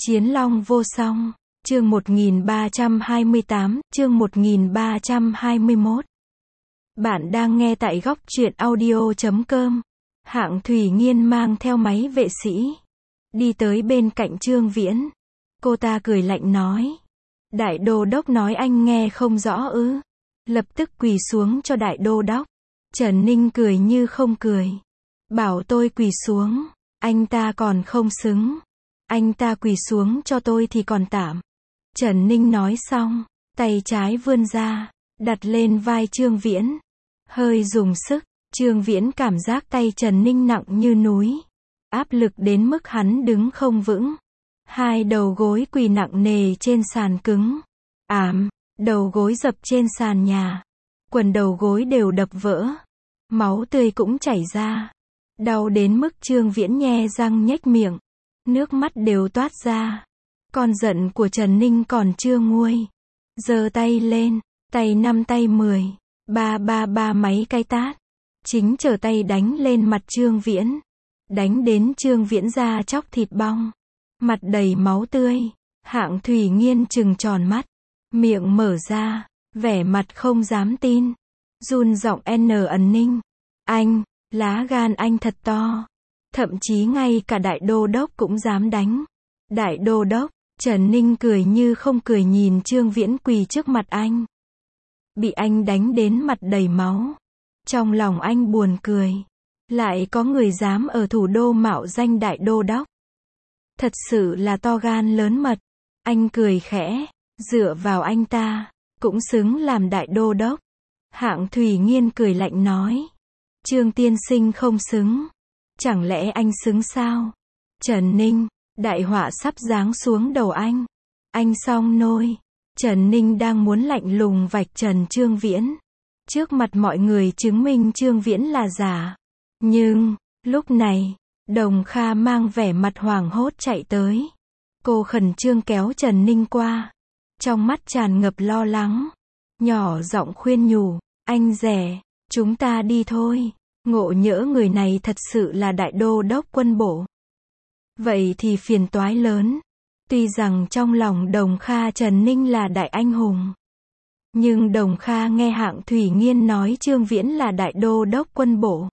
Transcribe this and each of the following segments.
Chiến Long vô song, chương 1328, chương 1321. Bạn đang nghe tại góc truyện audio.com. Hạng Thủy Nghiên mang theo máy vệ sĩ, đi tới bên cạnh Trương Viễn. Cô ta cười lạnh nói. Đại đô đốc nói anh nghe không rõ ư? Lập tức quỳ xuống cho đại đô đốc. Trần Ninh cười như không cười. Bảo tôi quỳ xuống, anh ta còn không xứng. Anh ta quỳ xuống cho tôi thì còn tạm. Trần Ninh nói xong, tay trái vươn ra, đặt lên vai Trương Viễn. Hơi dùng sức, Trương Viễn cảm giác tay Trần Ninh nặng như núi. Áp lực đến mức hắn đứng không vững. Hai đầu gối quỳ nặng nề trên sàn cứng. Đầu gối dập trên sàn nhà. Quần đầu gối đều đập vỡ. Máu tươi cũng chảy ra. Đau đến mức Trương Viễn nhe răng nhếch miệng. Nước mắt đều toát ra. Con giận của Trần Ninh còn chưa nguôi. Giơ tay lên, tay 5 tay 10. Ba mấy cái tát. Chính trở tay đánh lên mặt Trương Viễn. Đánh đến Trương Viễn da chóc thịt bong. Mặt đầy máu tươi. Hạng Thủy Nghiên trừng tròn mắt. Miệng mở ra, vẻ mặt không dám tin. Run giọng ẩn Ninh. Anh, lá gan anh thật to. Thậm chí ngay cả đại đô đốc cũng dám đánh. Đại đô đốc, Trần Ninh cười như không cười nhìn Trương Viễn quỳ trước mặt anh. Bị anh đánh đến mặt đầy máu. Trong lòng anh buồn cười. Lại có người dám ở thủ đô mạo danh đại đô đốc. Thật sự là to gan lớn mật. Anh cười khẽ, dựa vào anh ta, cũng xứng làm đại đô đốc. Hạng Thủy Nghiên cười lạnh nói. Trương tiên sinh không xứng. Chẳng lẽ anh xứng sao? Trần Ninh, đại họa sắp giáng xuống đầu anh. Anh xong nôi. Trần Ninh đang muốn lạnh lùng vạch trần Trương Viễn. Trước mặt mọi người chứng minh Trương Viễn là giả. Nhưng, lúc này, Đồng Kha mang vẻ mặt hoảng hốt chạy tới. Cô khẩn trương kéo Trần Ninh qua. Trong mắt tràn ngập lo lắng. Nhỏ giọng khuyên nhủ. Anh rẻ, chúng ta đi thôi. Ngộ nhỡ người này thật sự là đại đô đốc quân bộ. Vậy thì phiền toái lớn. Tuy rằng trong lòng Đồng Kha Trần Ninh là đại anh hùng. Nhưng Đồng Kha nghe Hạng Thủy Nghiên nói Trương Viễn là đại đô đốc quân bộ.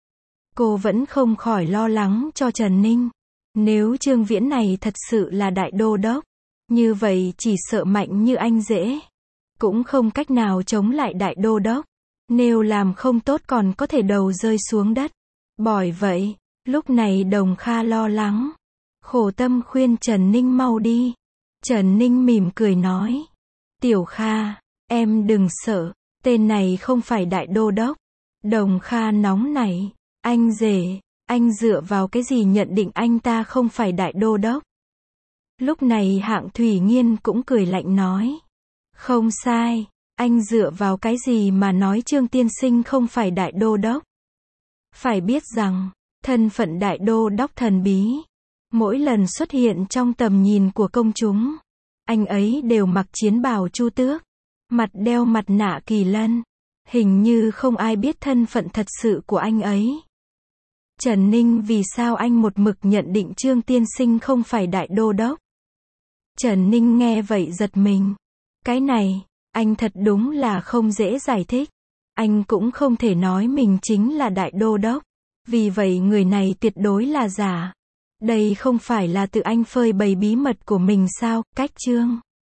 Cô vẫn không khỏi lo lắng cho Trần Ninh. Nếu Trương Viễn này thật sự là đại đô đốc, như vậy chỉ sợ mạnh như anh dễ. Cũng không cách nào chống lại đại đô đốc. Nếu làm không tốt còn có thể đầu rơi xuống đất. Bởi vậy, lúc này Đồng Kha lo lắng. Khổ tâm khuyên Trần Ninh mau đi. Trần Ninh mỉm cười nói. Tiểu Kha, em đừng sợ, tên này không phải đại đô đốc. Đồng Kha nóng nảy. Anh rể, anh dựa vào cái gì nhận định anh ta không phải đại đô đốc? Lúc này Hạng Thủy Nghiên cũng cười lạnh nói. Không sai, anh dựa vào cái gì mà nói Trương tiên sinh không phải đại đô đốc? Phải biết rằng, thân phận đại đô đốc thần bí. Mỗi lần xuất hiện trong tầm nhìn của công chúng, anh ấy đều mặc chiến bào Chu Tước, mặt đeo mặt nạ kỳ lân. Hình như không ai biết thân phận thật sự của anh ấy. Trần Ninh vì sao anh một mực nhận định Trương tiên sinh không phải đại đô đốc? Trần Ninh nghe vậy giật mình. Cái này, anh thật đúng là không dễ giải thích. Anh cũng không thể nói mình chính là đại đô đốc. Vì vậy người này tuyệt đối là giả. Đây không phải là tự anh phơi bày bí mật của mình sao? Cách chương